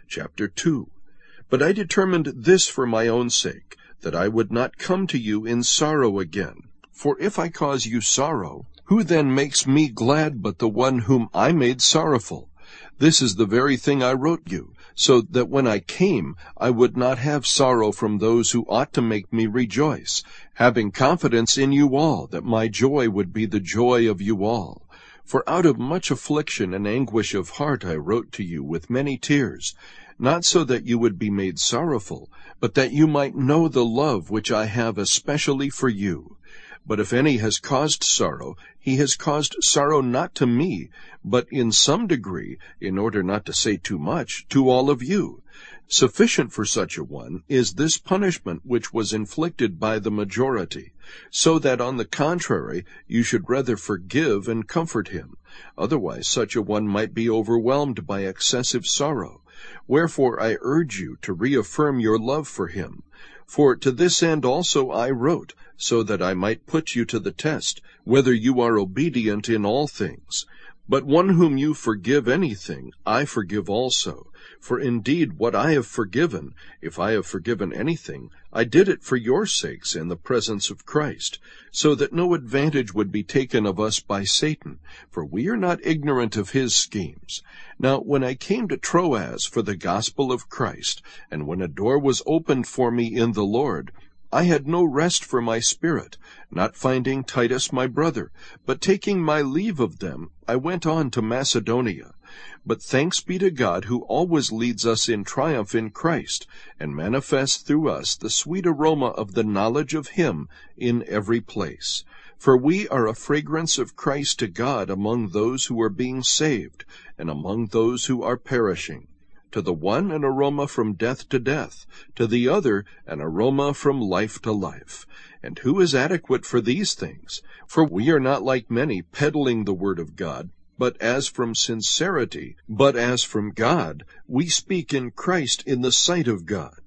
Chapter 2. But I determined this for my own sake, that I would not come to you in sorrow again. For if I cause you sorrow, who then makes me glad but the one whom I made sorrowful? This is the very thing I wrote you, so that when I came I would not have sorrow from those who ought to make me rejoice, having confidence in you all, that my joy would be the joy of you all. For out of much affliction and anguish of heart I wrote to you with many tears, not so that you would be made sorrowful, but that you might know the love which I have especially for you. But if any has caused sorrow, he has caused sorrow not to me, but in some degree, in order not to say too much, to all of you. Sufficient for such a one is this punishment which was inflicted by the majority, so that on the contrary you should rather forgive and comfort him. Otherwise such a one might be overwhelmed by excessive sorrow. Wherefore I urge you to reaffirm your love for him. For to this end also I wrote, so that I might put you to the test, whether you are obedient in all things. But one whom you forgive anything, I forgive also. For indeed what I have forgiven, if I have forgiven anything, I did it for your sakes in the presence of Christ, so that no advantage would be taken of us by Satan, for we are not ignorant of his schemes. Now when I came to Troas for the gospel of Christ, and when a door was opened for me in the Lord, I had no rest for my spirit, not finding Titus my brother, but taking my leave of them, I went on to Macedonia. But thanks be to God, who always leads us in triumph in Christ, and manifests through us the sweet aroma of the knowledge of him in every place. For we are a fragrance of Christ to God among those who are being saved, and among those who are perishing. To the one an aroma from death to death, to the other an aroma from life to life. And who is adequate for these things? For we are not like many peddling the word of God, but as from sincerity, but as from God, we speak in Christ in the sight of God.